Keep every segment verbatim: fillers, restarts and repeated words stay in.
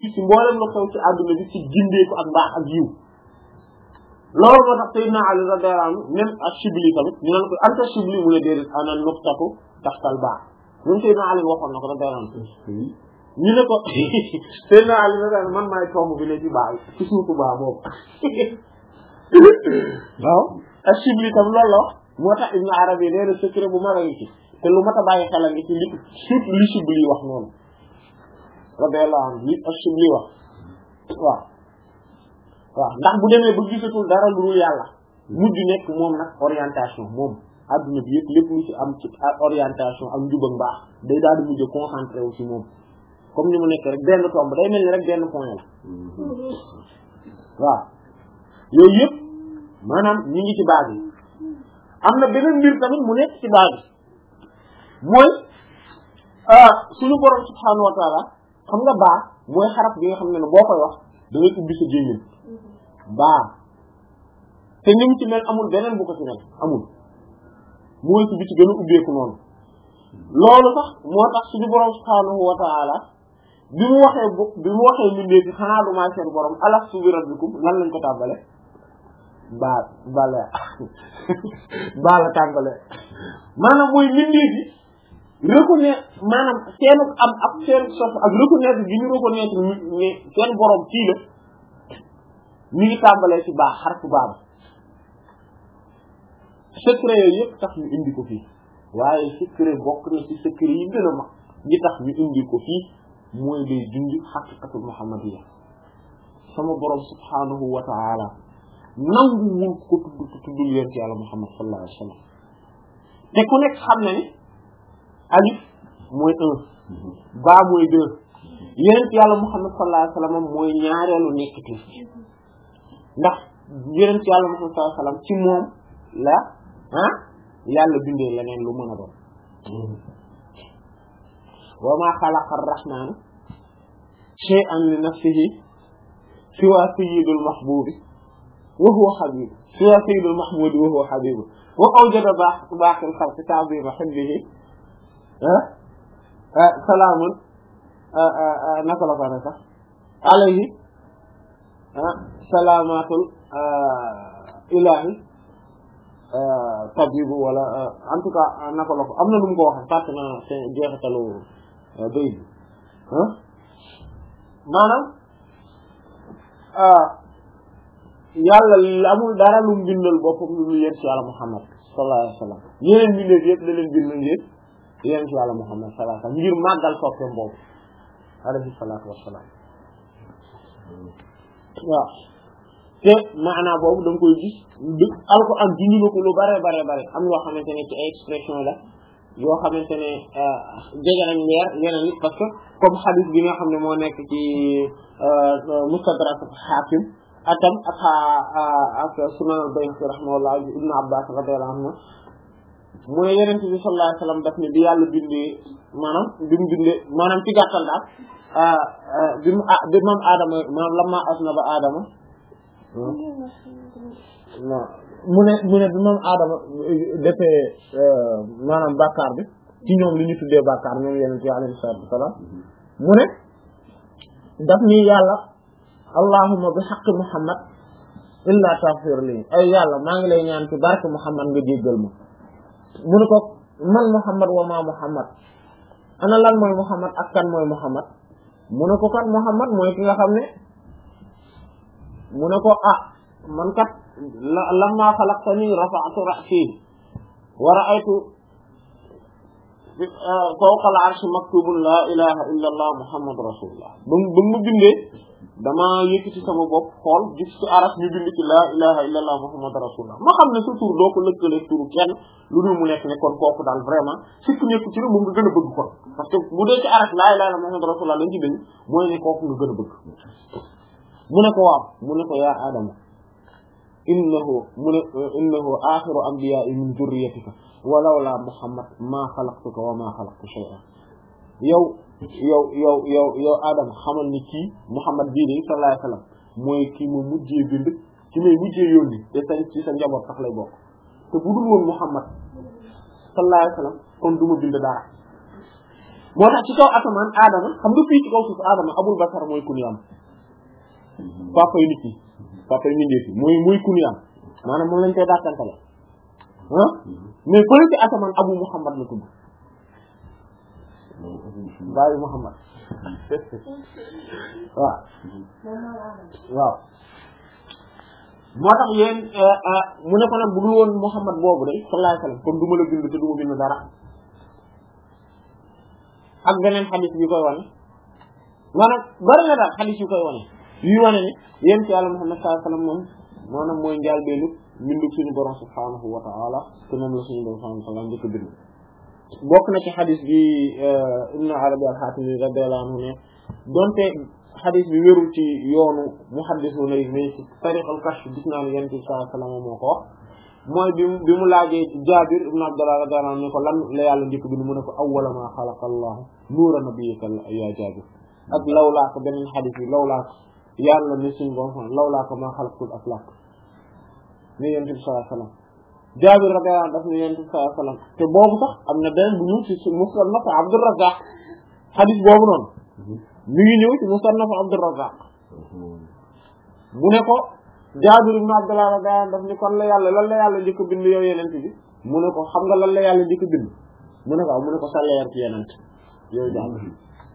ci mboolem lu xew ci àdduna bi ci gindeeku ak mbaax ak yiw loolu moo tax Seydina Ali radiyallahu anhu même ak Shibli tamit ñu naan ko anta Shibli mu ne déedéet ana nuqtatu taxtal baax ñun Seydina Ali waxoon na ko radiyallahu anhu ñu ne ko Seydina Ali radiyallahu anhu man maay tomb bi ne ci baax ci suufu baax boobu waaw ak Shibli tam loolu la wax moo tax Ibn Arabi nee na secret bu mag a ngi ci te lu mat a bàyyi xel a ngi ci li surtout li Shibli wax noonu radiyallahu anhu li ak Shibli wax waaw waaw ndax bu demee ba gisatul dara lu dul yàlla mujj nekk moom nag orientation moom adduna bi yëpp lépp lu ci am ci orientation ak njub ak mbaax day daal di mujj concentré wu ci moom comme ni mu nekk rek benn tomb day mel ni rek benn point la waaw yooyu yëpp maanaam ñi ngi ci base yi am na beneen mbir tamit mu nekk ci base yi mooy suñu borom subhanahu wa taala xam nga baax mooy xaraf bi nga xam ne ne boo koy wax da ngay ubbi sa gémmiñ baa te ni mu ci mel amul beneen bu ko ci mel amul mooy ci bi ci gën a ubbeeku noonu loolu sax moo tax suñu borom subhanahu wa ta'ala bi mu waxee bu bi mu waxee mbindee fi xanaa du maa seen borom alastu bi rabbikum lan lañ ko tàmbale baa bala baa la tàmbale maanaam mooy mbindee fi reconnaître maanaam seenu am ak seen sof ak reconnaître gi ñu reconnaître ne seen borom kii la ñu ngi tàmbalee ci baax xarfu baaba secret yooyu yëpp tax ñu indi ko fii waaye secret bokk na ci secret yi gën a mag gi tax ñu indi ko fii mooy day junj xaqiqatul muhammadiyya sama borom subhanahu wa ta'ala nangu wul ko tudd tuddul yonent yàlla muhammad sallallahu alayhi wa sallam te ku nekk xam na ni alif mooy un baa mooy deux yonent yàlla muhammad sallallahu alayhi wa sallam mooy ñaareelu nekkati ndax yonent yàlla muhammad sallallahu alayhi wa sallam ci moom la ah yàlla bindee leneen lu mën a doon wa ma xalaqa ar-rahmanu shay'an li nafsihi siwa sayyidul mahbubi wa huwa habib siwa sayyidul mahmudi wa huwa habib wa awjada baax baaxil xalqi ta'zima hubbihi ah salaamun naka la ko ne sax alayhi salaamatul ilahi tabibu wala en tout cas naka la ko am na lu mu ko waxee fàtte na jeexitalu bay bi maanaam yàlla amul dara lu mu bindal boppam lu yéen ci yàlla Muhammad sallallahu alayhi wa sallam yeneen bindee yëpp da leen bind ngir yéen ci yàlla Muhammad sallallahu alayhi wa sallam ngir màggal soppeem boobu alayhi salaatu wassalaam waaw te maanaam boobu da nga koy gis alxuraan junj na ko lu bare bare bare am yoo xamante ne ci ay expression la yoo xamante ne jege nañ leer yeneen it parce que comme hadith bi nga xam ne moo nekk ci Mustadrak Hakim atam ak ak Sunan al-Bayhaqi rahimahullah Ibn Abbas radiyallahu anhu mu ne Yonent bi sallallahu alayhi wasallam daf ne bi yàlla bindee maanaam bi mu bindee maanaam ci gàttal daal bi mu ah bi moom Adama maanaam lamma asnaba Adama non mu ne mu ne bi moom Adama defee maanaam bàkkaar bi ci ñoom li ñu tuddee bàkkaar ñoom Yonent bi alayhi salaatu wasalaam mu ne daf ni yàlla allahumma bi haqqi Muhammad illa taghfir li ay yàlla maa ngi lay ñaan ci barke Muhammad nga jéggal ma mu ne ko man Muhammad wa ma Muhammad ana lan mooy Muhammad ak kan mooy Muhammad mu ne ko kan Muhammad mooy ki nga xam ne mu ne ko ah man kat lamma xalaqtani rafa'tu ra'si wa ra'aytu fawqa al-'arshi maktubun la ilaha illa allah muhammadur rasulullah ba ba mu bindee dama yëkkati sama bopp xool gis ci aras ñu bind ci la ilaha illa allah muhammadur rasulullah ma xam ne sa tur doo ko lëkkale turu kenn lu dul mu nekk ne kon kooku daal vraiment surtout nekk ci ne moom nga gën a bëgg kon parce que bu dee ci aras la ilaha illa allah muhammadur rasulullah lañ ci bind mooy ne kooku nga gën a bëgg mu ne ko waaw mu ne ko yaa Adama innahu mu ne innahu axiru anbiya'i min zurriyatika walaw la Muhammad ma xalaqtuka wa ma xalaqtu shay'an yow yow yow yow yow Adama xamal ni kii Muhammad bii de sallallahu alayhi wasallam mooy kii ma mujjee bind ci may mujjee yónni te sa ci sa njaboot sax lay bokk te bu dul woon Muhammad sallallahu alayhi wasallam kon du ma bind dara moo tax ci kaw asamaan aadama xam nga fii ci kaw suuf aadama abul basar mooy kunyaam papa yi nit ñi papa yi nit ñi mooy mooy kunyaam maanaam moom lañ koy dàkkantale ah mais fële ci asamaan abu muhammad la tudd baayu muhammad waaw waaw moo tax yéen mu ne ko nag bu dul woon muhammad boobu de sallallahu alayhi wasallam kon du ma la bind te du ma bind dara ak beneen xadis bi koy wane maanaam bari na daal xadis yu koy wane yuy wane ni yéen ci yàlla muhammad sallallahu alayhi wasallam moom maanaam mooy njaal beenu mbindu suñu borom subhaanahu wa ta'ala te moom la suñu borom subhaanahu wa ta'ala njëkk bind bokk na ci xadis bi ibnu arabi al-xaatimi radiyallahu anhu ne donte xadis bi wérul ci yoonu muhaddisuna yi mais ci tariq al-kashf gis naa ne yonent bi sallallahu alayhi wasallam moo ko wax mooy bi mu bi mu laajee Jaabir ibnu Abdullah radiyallahu anhu ne ko lan la yàlla njëkk bind mu ne ko awwala ma xalaqa Allahu nuura nabiyyika ya Jaabir ak lawlaa ko beneen xadis bi lawlaa ko yàlla ne suñu borom lawlaa ko ma xalaqtul aflaak ne yonent bi sallallahu alayhi wasallam Jaabir radiyallahu anhu daf ne yonent bi sallallahu alayhi wasallam te boobu sax am na beneen bu ñëw ci musannaf Abdurrazzaq xadis boobu noonu mi ngi ñëw ci musannaf Abdurrazzaq mu ne ko Jaabir ibn Abdullah radiyallahu anhu daf ni kon la yàlla lan la yàlla njëkk bind yow yenent bi mu ne ko xam nga lan la yàlla njëkk bind mu ne ko mu ne ko sa leer ci yenent yow Jaabir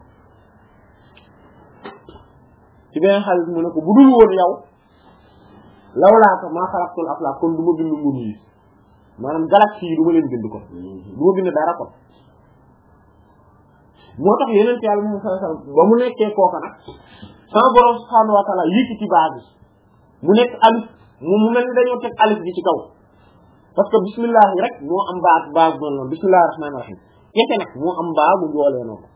ci beneen xaalis mu ne ko bu dul woon yow lawlaa ko maa xalaqtul aflaak kon du ma bind ngunu yi maanaam galaxie yi du ma leen bind ko du ma bind dara ko moo tax yeneen yàlla moom sallallahu alayhi wasallam ba mu nekkee kooka nag sama borom subhaanahu wa ta'ala yëkkati baa bi mu nekk alif mu mu mel ni dañoo teg alif bi ci kaw parce que bismillah yi rek moo am baa baa bu noonu bismillahir rahmanir rahim kese nag moo am baa bu joolee noonu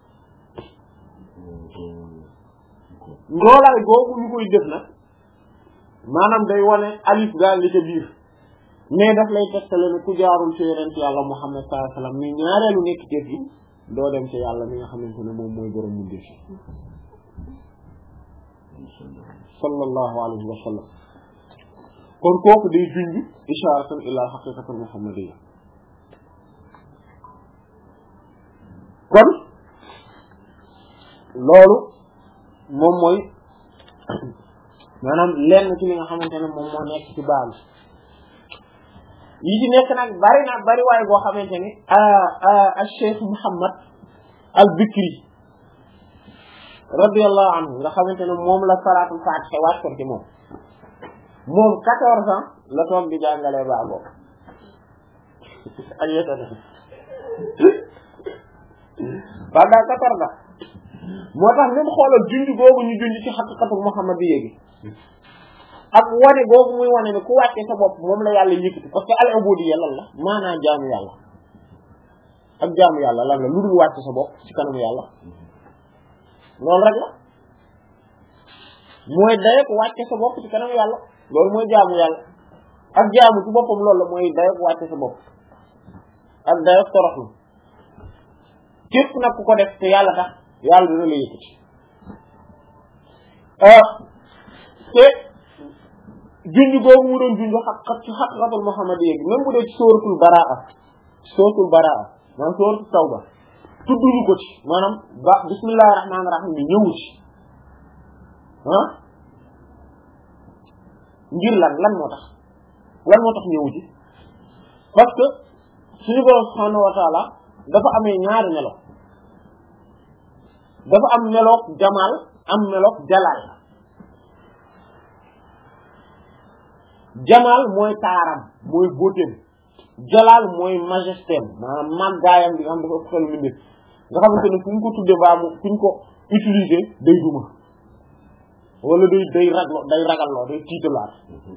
njoolaay googu ñu koy def nag maanaam day wane alif gaa li ca biir mais daf lay tegtale ne ku jaarul ci yonent yàlla Muhammad sallallahu alayhi wasallam mi ñaareelu nekk teef yi doo dem ci yàlla mi nga xamante ne moom mooy borom mu def sallallahu alayhi wa sallam kon kooku day junj isharatan ila haqiqatul muhammadiyya kon loolu moom mooy maanaam lenn ci li nga xamante ne moom moo nekk ci baal yi ci nekk nag bari na bari waaye boo xamante ni al Cheikh Muhammad al Bikri radiyallahu anhu nga xamante ne moom la salaatul faatiha wàccoon ci moom moom quatorze ans la toog di jàngalee baa boobu ak yéta ne pendant quatorze ans moo tax même xoolal junj googu ñu junj ci haqiqatul muhammadiyya gi ak wane googu muy wane ne ku wàcce sa bopp moom la yàlla yëkkati parce que al ubudiyya lan la maanaam jaamu yàlla ak jaamu yàlla lan la lu dul wàcce sa bopp ci kanamu yàlla loolu rek la mooy dayek wàcce sa bopp ci kanamu yàlla loolu mooy jaamu yàlla ak jaamu ci boppam loolu la mooy dayek wàcce sa bopp ak dayek toroxlu képp nag ku ko def te yàlla tax yàlla dina la yëkkati te junj googu mu doon junj xaq ci xaqiqatul muhammadiyya gi même bu dee ci sóoratul baraa sóoratul baraa maanaam sóoratul tawba tudduñu ko ci maanaam ba bismillahir rahmanir rahim bi ñëwu ci ah ngir lan lan moo tax lan moo tax ñëwu ci parce que suñu borom subhanahu wa ta'ala dafa amee ñaari melo dafa am meloog jamaal am meloog jalaal jamaal mooy taaram mooy beautéem jalaal mooy majestéem maanaam màggaayam bi nga xam dafa ëpp xel mbindeef nga xamante ne fu ñu ko tuddee baa mu fu ñu ko utiliser day duma wala day day raglo day ragalloo day tiitalaat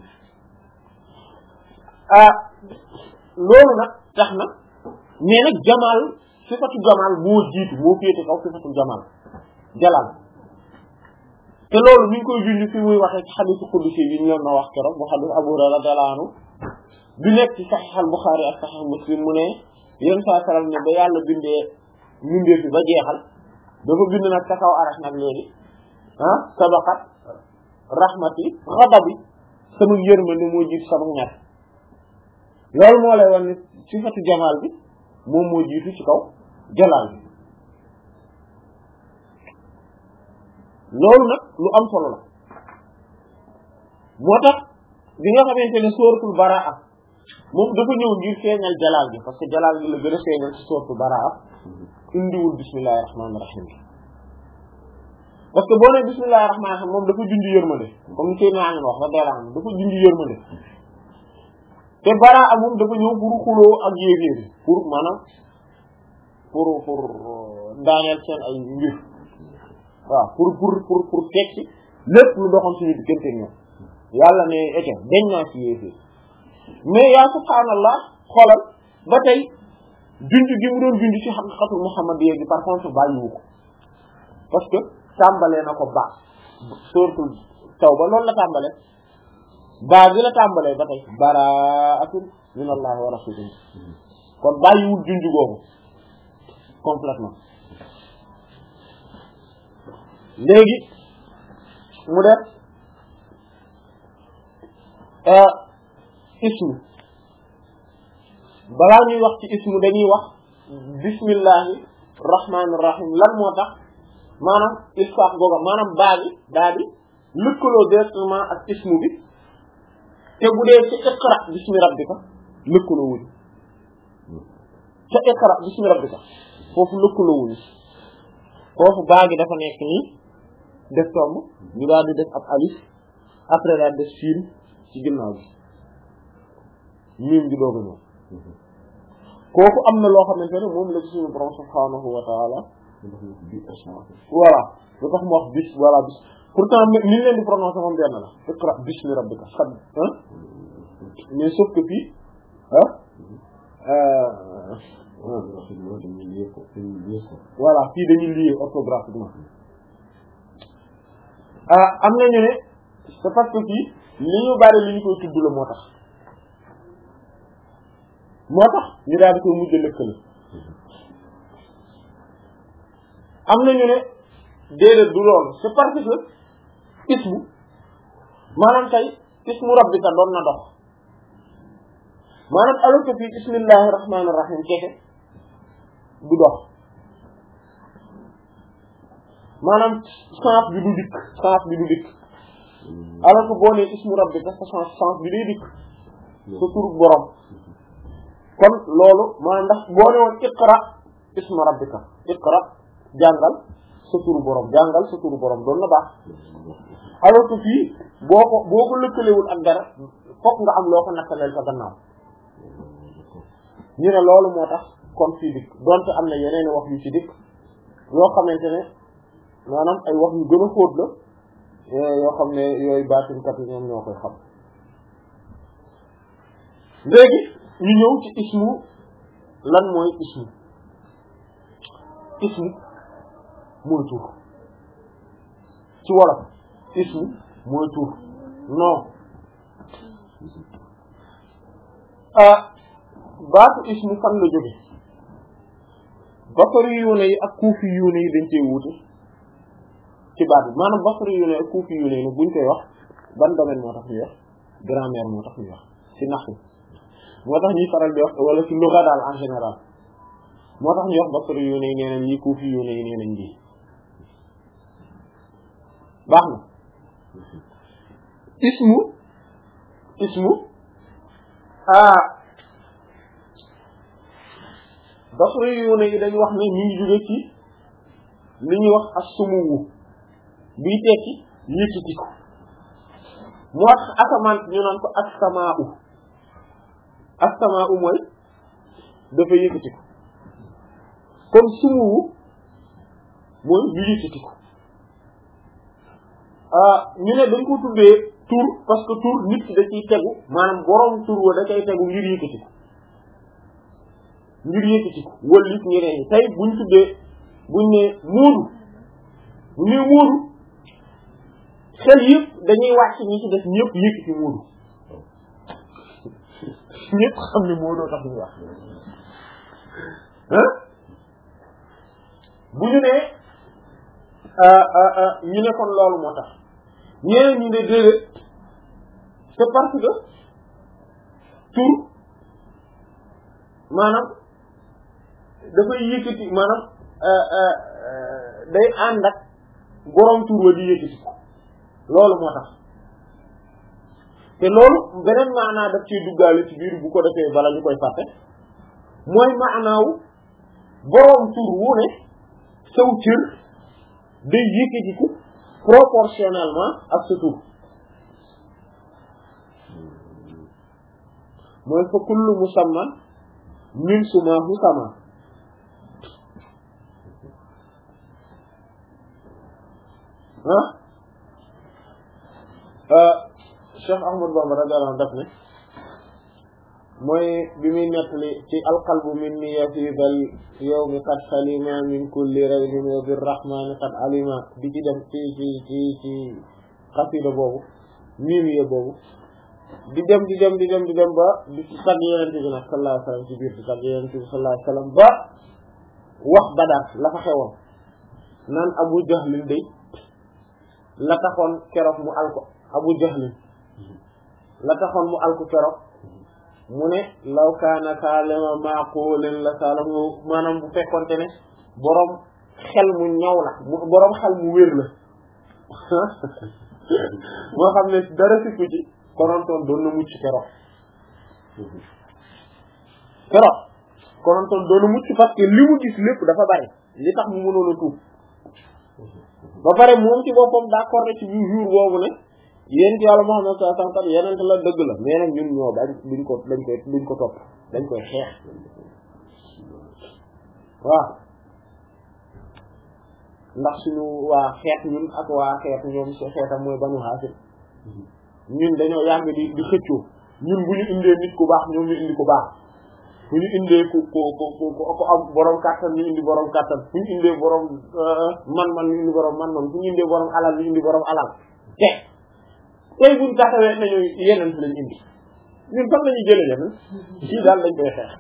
ah loolu nag tax na mais nag jamaal sifatu jamaal moo jiitu moo féete kaw sifatu jamaal jalaal te loolu mi ngi koy junj fi muy waxee ci xadiisu qudsi yi ñu leen na wax keroog bu xadiis Abu Hurayra radiyallahu anhu bi nekk ci Sahih al-Bukhari ak Sahih Muslim mu ne yéen saa salaam ne ba yàlla bindee bindee fi ba jeexal dafa bind nag ca kaw arash nag léegi ah sabaqat rahmati ghadabi sama yërmande moo jiitu sama ñaar loolu moo lay wan ne sifatu jamaal bi moom moo jiitu ci kaw jalaal bi loolu nag lu am solo la moo tax bi nga xamante ne sóoratul baraa moom dafa ñëw ngir feeñal jalaal bi parce que jalaal bi la gën a feeñal ci sóoratul baraa indiwul bismillahir rahmanir rahim parce que boo nee bismillahir rahmanir rahim moom dafa junj yërmande comme ni Seydina Amin wax radiyallahu anhu dafa junj yërmande te baraa moom dafa ñëw pour xuloo ak yéeféer pour maanaam pour pour daaneel seen ay mbir waaw pour pour pour pour teg ci lépp lu doxoon suñu diggante ñoom yàlla ne ete dañ naa ci yéeféer mais yaa subhaanallah xoolal ba tey junj gi mu doon junj ci xaqiqatul muhammadiyya bi par contre bàyyiwu ko parce que tàmbalee na ko baax suratul tawba loolu la tàmbalee baa gi la tàmbalee ba tey baraatun min allahi wa rasulihi kon bàyyiwul junj googu complètement léegi mu def ismu balaa ñuy wax ci ismu dañuy wax bismillahi rahmaani rahim lan moo tax maanaam isfaax googa maanaam baa gi daa di lëkkaloo directement ak ismu bi te bu dee ci iqra bismi rabbika lëkkaloo wuñu ca iqra bismi rabbika foofu lëkkaloo wuñu foofu baa gi dafa nekk nii def tomb ñu daal di def ab alif après daal def siin ci ginnaaw bi miim gi doog a ñëw kooku am na loo xamante ne moom la ci suñu borom subhaanahu wa taala voilà lu tax mu wax bis voilà bis pourtant ni ñu leen di prononcer moom benn la iqra bismi rabbika xad ah mais sauf que fii ah voilà fii dañuy lié orthographiquement ah am nañu ne c'est parce que fii li ñu bari li ñu koy tudd la moo tax moo tax ñu daal di koy mujj lëkkale am nañu ne déedéet du loolu c'est parce que ismu maanaam tey ismu rabbika doon na dox maanaam alors que fii bismillahir rahmanir rahim keke du dox maanaam sens bi du dikk sens bi du dikk alors que boo nee ismu rabbika sa sens sens bi day dikk sa turu borom kon loolu maanaam ndax boo ne woon iqra ismu rabbika iqra jàngal sa turu borom jàngal sa turu borom doon na baax alors que fii boo ko boo ko lëkkalewul ak dara fokk nga am loo ko nakkaleel sa gannaaw ñu ne loolu moo tax kon fii dikk donte am na yeneen wax yu ci dikk yoo xamante ne maanaam ay wax yu gën a xóot la yoo xam ne yooyu baatinkat yi ñoom ñoo koy xam léegi ñu ñëw ci ismu lan mooy ismu ismu mooy tur ci wolof ismu mooy tur non ah baatu ismu fan la jóge basari yuune yi ak kuufi yuune yi dañ cee wuute ci baat bi maanaam basari yuune yi ak kuufi yuune yi buñ koy wax ban domaine moo tax ñuy wax grammaire moo tax ñuy wax ci nahwu moo tax ñuy faral di wax wala ci lugha daal en général moo tax ñuy wax basari yuune yi nee nañ yi kuufi yuune yi nee nañ lii baax na ismu ismu ah basri yu ne yi dañu wax ne ñu ngi jóge ci li ñuy wax as-sumuwu bii tekki yëkkatiku moo tax asamaan ñu naan ko as-samaa'u as-samaa'u mooy dafa yëkkatiku comme sumuwu mooy lu yëkkatiku ah ñu ne dañ ko tuddee tur parce que tur nit ki da ciy tegu maanaam borom tur wa da cay tegu ngir yëkkatiku ngir yëkkatiku wala it ñeneen ñi tey buñ tuddee buñ ne muudu bu ne muudu xel yëpp dañuy wàcc ñi ci def ñëpp yëkkati muudu ñëpp xam ne muudoo tax ñu wax ah bu ñu ne ñu ne kon loolu moo tax ñeneen ñi ne déedéet c'est parce que tur maanaam dafay yëkkati maanaam day ànd ak borom tur wa di yëkkati ko loolu moo tax te loolu beneen maanaa daf ciy duggaale ci biir bu ko defee bala ñu koy fàtte mooy maanaaw borom tur wu ne saw cër day yëkkatiku proportionnellement ak sa tur mooy fa kullu musamman min sumahu sama ah Cheikh Ahmad Bamba radiyallahu anhu daf ne mooy bi muy nettali ci alqalbu minni fi bal yawmi qad salima min kulli raybin wa birrahmani qad alima di ci dem ci ci ci ci xasida boobu miimiye boobu di dem di dem di dem di dem ba di ci tagg yenente bi nag sallallahu alayhi wa sallam ci biir di tagg yenente bi sallallahu alayhi wa sallam ba wax Badar la fa xewoon naan Abu Jahlin day la taxoon keroog mu alko Abu Jahlin la taxoon mu alko keroog mu ne law kaana kalima maqulin la salamu maanaam bu fekkonte ne boroom xel mu ñaw la boroom xel mu wér la moo xam ne dara sikku ci konontoon doon na mucc keroog keroog konontoon doon na mucc parce que li mu gis lépp dafa bari li tax mu mënoon a tuub ba pare moom ci boppam d'accord ci biir jour boobu ne yéen ci yàlla Muhammad sallallahu alayhi wasallam yeneen la dëgg la mais nag ñun ñoo bañ duñ ko dañ koy duñ ko topp dañ koy xeex waaw ndax suñu waa xeet ñun ak waa xeet ñoom si xeetam mooy Banu Haasim ñun dañoo yàgg di di xëccoo ñun bu ñu indee nit ku baax ñoom ñu indi ku baax bu ñu indee ku ku ku ku am borom kàttan ñu indi borom kàttan bu ñu indee borom man-man ñu indi borom man-man bu ñu indee borom alal ñu indi borom alal te tey buñ taxawee nañu yeneen lañ indi ñun fan lañuy jëlee yeneen ci daal lañ koy xeex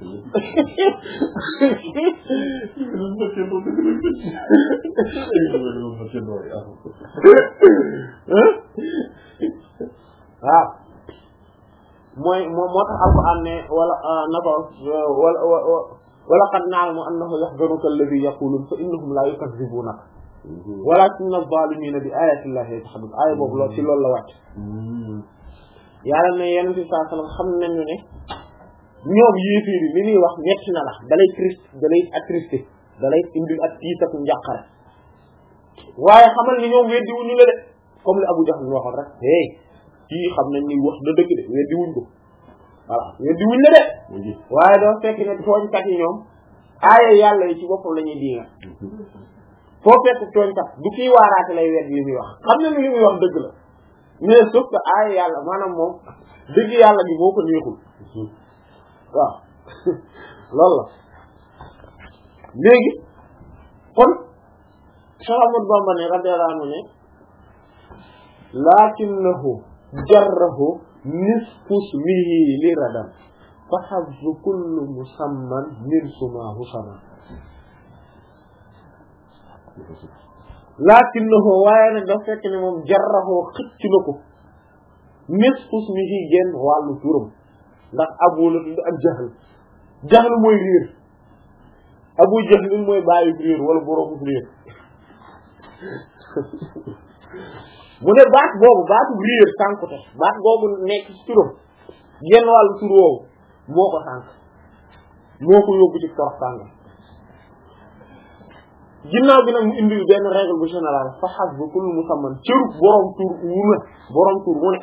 waaw mooy moo moo tax alquran ne wala na ko wala wala qad na'lamu annahu yahzunuka alladhi yaqulun fa innahum la yukazzibunak walakinna adh-dhalimina bi ayati llahi yajhadun aaya boobu loolu ci loolu la wàcc yàlla ne yeneen ci saa sallam xam nañu ne ñoom yéeféer yi li ñuy wax metti na la dalay triste dalay attristé dalay indil ak tiisatu njàqare waaye xamal ni ñoom weddi wuñu la de comme li Abu Jahl waxoon rek hey kii xam nañ ni wax na dëgg de weddi wuñ ko voilà weddi wuñ la de waaye doo fekk ne tooñkat yi ñoom aaya yàlla yi ci boppam la ñuy diinga foo fekk tooñkat du kii waaraate lay weddi li muy wax xam na ni li muy wax dëgg la mais sauf que aaya yàlla maanaam moom dëgg yàlla gi moo ko neexul waaw loolu la léegi kon Cheikh Ahmadou Bamba ne radiyallahu anhu ne lakinnahu jarrahu nisfu ismihi li radam fa hazzu kullu musamman min sumahu sama lakinnahu waaye nag dafa fekk ne moom jarrahu xëcc na ko nisfu ismihi genn wàllu turam ndax abu la tudd ak jahl jahl mooy réer abu jahl mooy bàyyi réer wala boroomu réer mu ne baat boobu baatu réer sànkute baat boobu nekk ci turam genn wàllu tur woowu moo ko sànk moo ko yóbbu ci torox sànk ginnaaw bi nag mu indi benn règle bu général fa hasbu kullu musamman cëru borom tur wu ne borom tur wu ne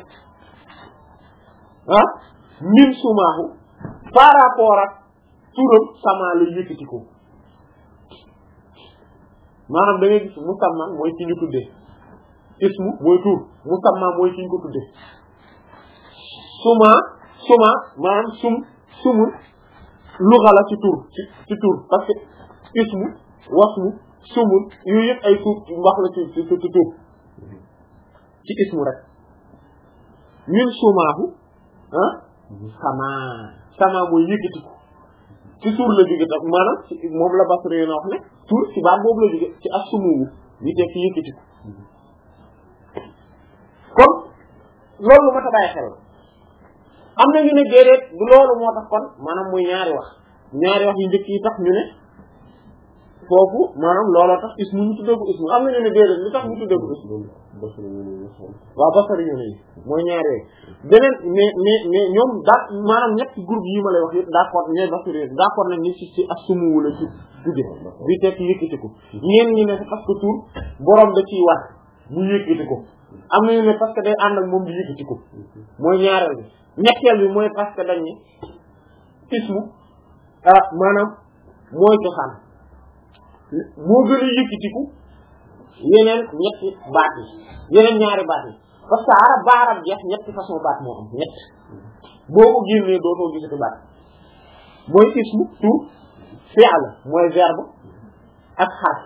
ah min sumaahu par rapport ak turam sama la yëkkati ko maanaam da ngay gis musamman mooy ci ñu tuddee ismu mooy tur musamman mooy ci ñu ko tuddee suma suma maanaam sum sumul luxa la ci tur ci ci tur parce que ismu wasmu sumul yooyu yëpp ay tur wax la ci ci ci tur ci ismu rek min sumaahu ah sama sama mooy yëkkati ko ci tur la jóge tam maanaam moom la Basri na wax ne tur ci baat boobu la jóge ci as-sumuwu ñu tekk yëkkati ko kon loolu lu ma ta bàyyi xel am na ñu ne déedéet du loolu moo tax kon maanaam muy ñaari wax ñaari wax yu njëkk yi tax ñu ne foofu maanaam looloo tax ismu ñu tuddee ko ismu am na ñu ne déedéet li tax ñu tuddee ko ismu waaw basari ñu ne mooy ñaaree beneen mais mais mais ñoom daa maanaam ñetti groupe yi ma lay wax yëpp d'accord ñooy basari d'accord nañ ni ci ci assumu wala ci tudde bi tekk yëkkati ko ñeen ñi ne parce que tur borom da ciy wax bu yëkkati ko am na ñu ne parce que day ànd ak moom di yëkkati ko mooy ñaareel bi ñetteel bi mooy parce que dañ ni ismu ah maanaam mooy cosaan moo gën a yëkkatiku yeneen ñetti baat yi yeneen ñaari baat yi parce que arab ba arab jeex ñetti façon baat moo am ñett boo ko génnee dootoo gisati baat mooy ismu tur fi'l mooy verbe ak xarf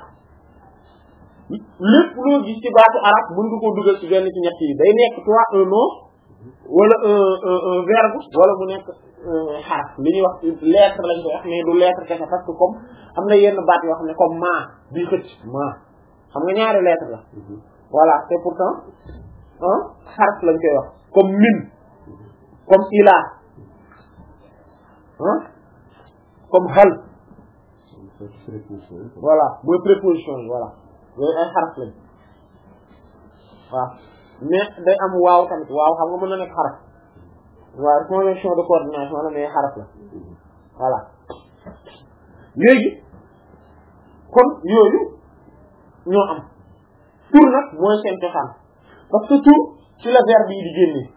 lépp loo gis ci baatu arab mën nga koo dugal ci benn ci ñett yi day nekk soit un nom wala un un verbe wala mu nekk xaraf li ñuy wax lettre lañ koy wax mais du lettre kese parce que comme am na yenn baat yoo xam ne comme ma bii xëcc ma xam nga ñaari lettre la voilà c'est pourtant un xaraf lañ koy wax comme min comme ila ah comme hal voilà mooy préposition yi voilà yooyu ay xaraf lañ waaw mais day am waaw tamit waaw xam nga mën na nekk xaraf waaw conjonction de coordination la mais xaraf la voilà léegi kon yooyu ñoo am tur nag mooy seen cosaan parce que tur ci la verbe yi di génnee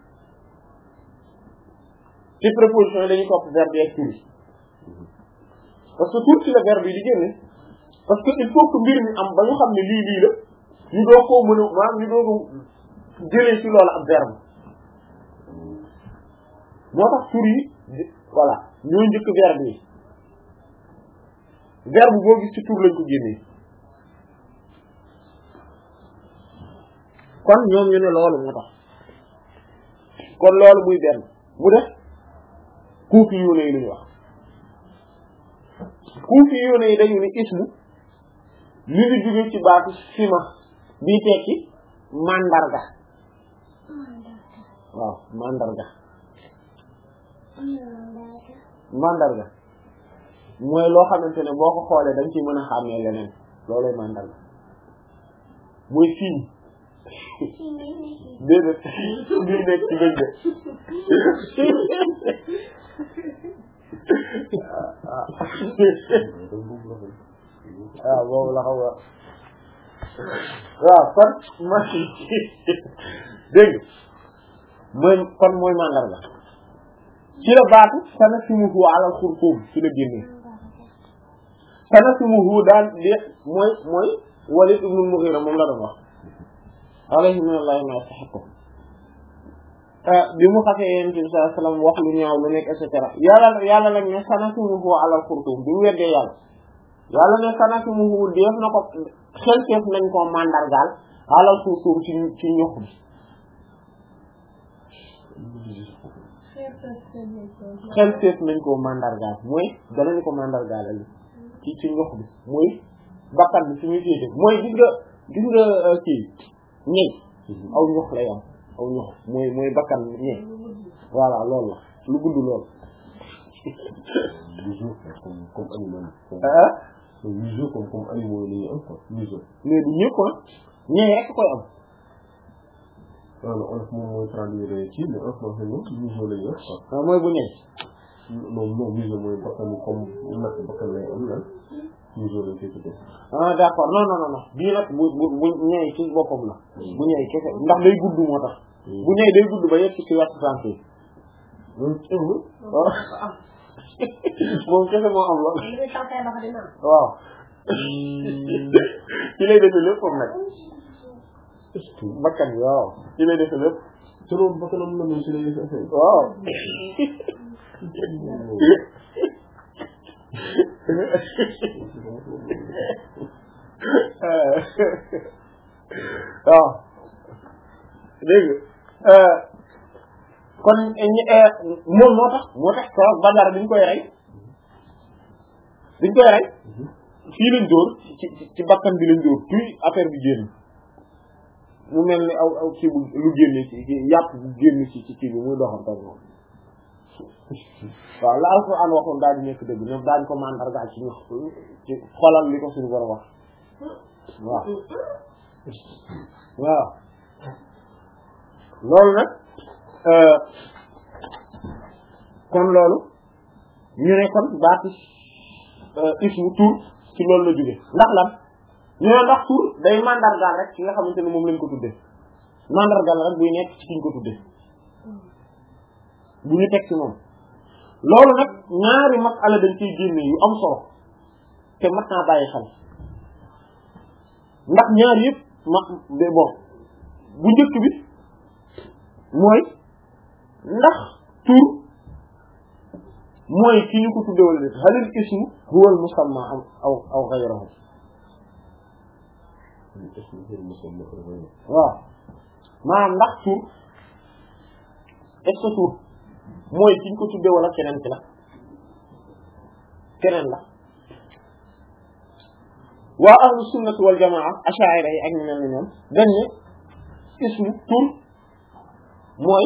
ci préposition yi dañuy topp verbe yi ak tur yi parce que tur ci la verbe yi di génnee parce que il faut que mbir mi am ba ñu xam ne lii lii la ñu doo koo mën a maanaam ñu doo ko jëlee ci loolu ab verbe moo tax tur yi voilà ñoo njëkk verbe yi verbe boo gis ci tur lañ ko génnee kon ñoom ñu ne loolu moo tax kon loolu muy benn mu def kuufi yu ne yi lu ñu wax kuufi yu ne yi dañu ne ismu li ngi jóge ci baatu sima bii tekki mandarga waaw mandarga mandarga mooy loo xamante ne boo ko xoolee dañ ciy mën a xàmmee leneen loolay mandarga mooy signe déedéet bii nekk ci bëñ de waaw boobu la xaw a waaw kon ma dégg mooy kon mooy mandarga ci la baatu sanasimuhu alal xurtuum ci la génnee sanasimuhu daal de mooy mooy Walid ibn Mughira moom la doon wax alayhi minallahi ma yastahiqu bi mu xasee yonent bi sallallahu alayhi wasallam wax lu ñaaw lu nekk et cetera yàlla yàlla nag ne sanasimuhu alal xurtuum bi mu weddee yàlla yàlla ne sanasimuhu def na ko xel teef nañ ko mandargaal alal xurtuum ci ci ñox bi xel teef nañ ko mandargaal mooy danañ ko mandargaal ci ci ñox bi mooy bakkan bi fi muy féete mooy gis nga gis nga kii ñëw aw ñox lay am aw ñox mooy mooy bakkan ñëw voilà loolu la lu gudd loolu comme comme animal ah museau comme comme animal la ñuy am quoi museau mais du ñëpp ah ñëw rek koy am voilà olof moom mooy traduire ci mais olof moom mooy museau la ñuy wax ah mooy bu ñëw non non museau mooy bakkan comme nag bakkan lay am lan museau la koy tuddee ah d'accord non non non non bii nag bu bu bu ñëw ci boppam la bu ñëw kese ndax day gudd moo tax bu ñëw day gudd ba yegg ci wàllu santé moom kese moo am lool waaw ci lay defee lépp comme nag bakkan bi waaw ci lay defee lépp te loolu bakkanam la ñu ci lay defee affaire waaw waaw dégg kon moom moo tax moo tax ko Badar biñ koy rey biñ koy rey fii lañ dóor ci ci bakkan bi lañ dóor tuy affaire bi génn mu mel ni aw aw kii bu lu génne ci yàpp bu génn ci ci kii bi muy doxantal moom waaw la alquran waxoon daal di nekk dëgg ñoom daañu ko mandargaal ci ñu ci xolal li ko suñu borom wax waaw waaw loolu nag kon loolu ñu ne kon baati ismu tur ci loolu la jóge ndax lan ñu ne ndax tur day mandargaal rek ci nga xamante ne moom lañ ko tuddee mandargaal rek buy nekk ci kiñ ko tuddee bu ñu teg ci moom loolu nag ñaari masala dañ ciy génne yu am solo te mat naa bàyyi xel ndax ñaar yëpp ma bon bu njëkk bi mooy ndax tur mooy ki ñu ko tudde wala déet halil ismu huwa al musamma am aw aw ghayruhu waaw maanaam ndax tur est-ce que tur mooy ki ñu ko tudde wala keneen ki la keneen la waa ahlu sunnati wal jamaa ash'ari yi ak ñu mel ni ñoom dañ ne ismu tur mooy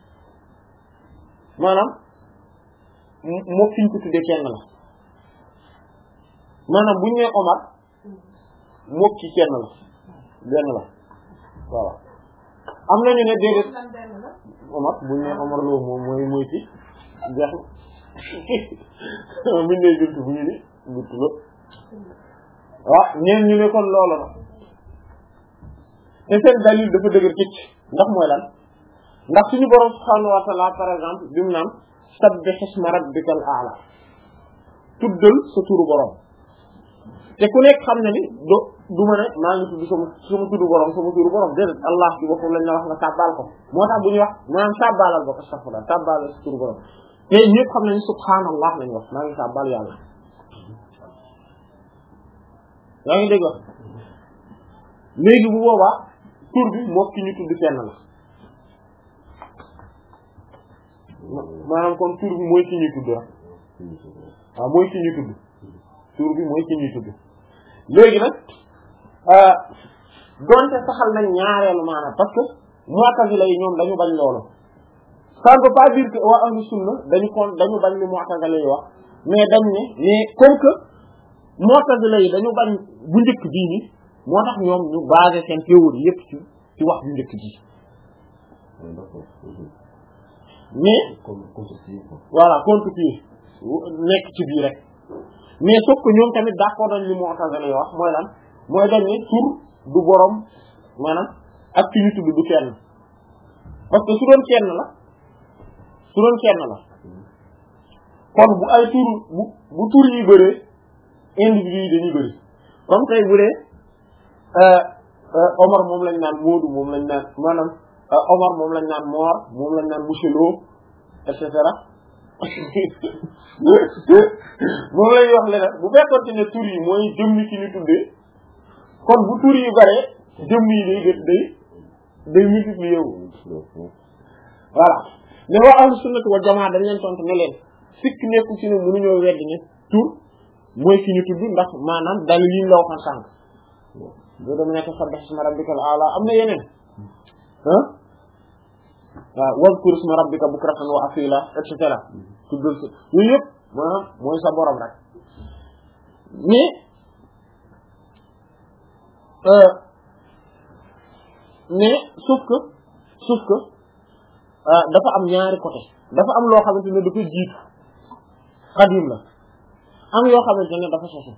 maanaam moo fi ñu ko tuddee kenn la maanaam bu ñu nee Omar moo ci kenn la benn la voilà am nañu ne déedéet Omar bu ñu nee Omar loo moom mooy mooy ci jeex na bu ñu nee buntu bu ñu ni buntu la waaw ñeen ñu ne kon loolu la te seen dalil dafa dëgër kicc ndax mooy lan ndax suñu borom subhanahu wa ta'ala par exemple bi mu naan sabbih isma rabbikal a'la tuddal sa turu borom te ku nekk xam na ni do du ma ne maa ngi tudd sama sama turu borom sama turu borom déedéet Allah ci boppam lañ la wax nga sàbbaal ko moo tax bu ñuy wax maanaam sàbbaalal ba ko astaghfirullah sàbbaalal sa turu borom te ñëpp xam nañu subhanallah lañ wax maa ngi sàbbaal yàlla yaa ngi dégg wax léegi bu boobaa tur bi moo ki ñu tudd kenn la maanaam kon tur bi mooy ki ñuy tudd rek waaw mooy ki ñuy tudd tur bi mooy ki ñuy tudd léegi nag donte saxal nañ ñaareelu maanaam parce que mu'tazila yi ñoom dañu bañ loolu ça ne veut pas dire que waa ahlu sunna dañu kon dañu bañ li mu'tazila yi wax mais dañ ne mais comme que mu'tazila yi dañu bañ bu njëkk bii ni moo tax ñoom ñu basé seen théorie yépp ci ci wax bu njëkk ji mais voilà contre-pied nekk ci biir rek mais sauf que ñoom tamit d'accord nañ li mu'tazila yi wax mooy lan mooy dañ ne tur du borom maanaam ak ci ñu tudd du kenn parce que su doon kenn la su doon kenn la kon bu ay tur bu bu tur yi bëree individu yi dañuy bëri comme tey bu dee Omar moom lañ naan Moodu moom lañ naan maanaam Omar moom lañ naan Mor moom lañ naan Monsieur Lo et cetera moom lañuy wax leneen bu fekkoon ne tur yi mooy jëmmi ci ñu tuddee kon bu tur yi bare jëmmi yi day gën day day multiplier wu voilà mais waa ahlu sunnati wal jamaa dañ leen tontu ne leen sikk nekku ci ne mënuñoo weddi ne tur mooy ki ñu tudd ndax maanaam dal yi ñu la waxoon sànq boo dama nekk sabbih isma rabbikal a'la am na yeneen ah waaw wazkur isma rabbika bukratan wa asila et cetera tuddal sa yooyu yëpp maanaam mooy sa borom rek mais mais sauf que sauf que dafa am ñaari côté dafa am loo xamante ne dafa jiitu xadim la am yoo xamante ne dafa sosu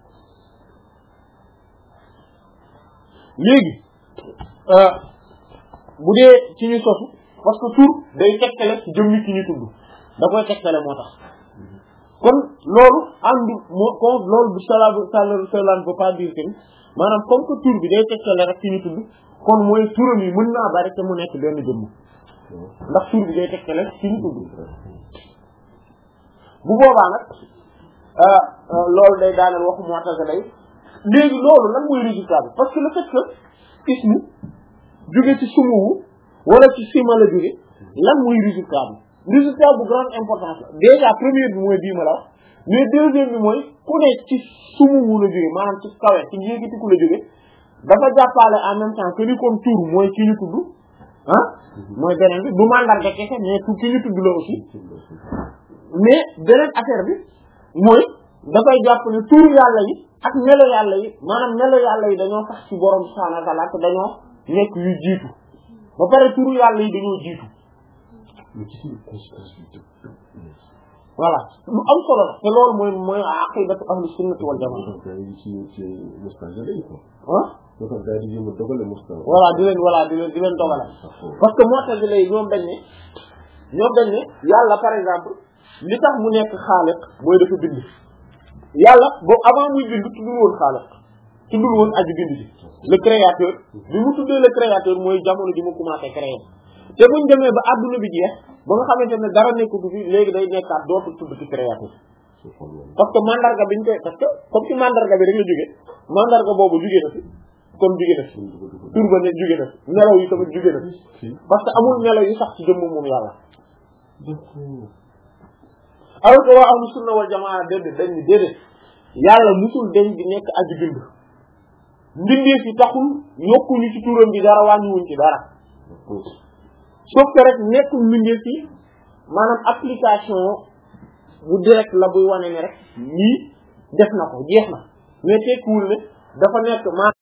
léegi bu dee ci ñu sosu parce que tur day tegtale ci jëmmi ci ñu tudd da koy tegtale moo tax kon loolu àndu moo kon loolu bu sala sala cela ne veut pas dire que maanaam comme que tur bi day tegtale rek ci ñu tudd kon mooy turam yi mën naa bari te mu nekk benn jëmm ndax tur bi day tegtale ci ñu tudd bu boobaa nag loolu day daaneel waxu mu'tazila yi léegi loolu lan mooy résultat bi parce que le fait que ismu jóge ci sumuwu wala ci sima la jóge lan mooy résultat bi résultat bu grande importance la déjà première bi mooy bii ma la wax mais deuxième bi mooy ku ne ci sumuwu la jóge maanaam ci kawe ci yéegitiku la jóge dafa jàppale en même temps que ni kon tur mooy ki ñu tudd ah mooy beneen bi du mandarga kese mais tu ki ñu tudd la aussi mais beneen affaire bi mooy dafay jàpp ne turu yàlla yi ak melo yàlla yi maanaam melo yàlla yi dañoo sax ci borom subhaanahu wa ta'aala te dañoo nekk yu jiitu ba pare turu yàlla yi dañoo jiitu voilà lu am solo la te loolu mooy mooy aqidatu ahlu sunnati wal jamaa ah voilà di leen voilà di leen di leen dogale parce que moo tax lay ñoom dañ ne ñoom dañ ne yàlla par exemple li tax mu nekk xaaliq mooy dafa bind yàlla boobu avant muy bind tuddul woon xaaliq tuddul woon aji bind bi le créateur bi mu tuddee le créateur mooy jamono ji mu commencé créer te buñ demee ba adduna bi jeex ba nga xamante ne dara nekkatu fi léegi day nekkaat dootul tudd ci créateur parce que mandarga biñ koy parce que comme ci mandarga bi rek la jógee mandarga boobu jógee na fi kon jógee na fi tur ba ne jógee na fi nelaw yi tamit jógee na fi parce que amul nelaw yu sax ci jëmm moom yàlla alors que waa ahlu sunna wal jamaa déedéet dañ ni déedéet yàlla musul dañ di nekk aji bind mbindeef yi taxul yokkuñu ci turam bi dara wàññiwuñ ci dara sauf que rek nekkul mbindeef yi maanaam application bu direct la buy wane ne rek lii def na ko jeex na mais tekkiwul ne dafa nekk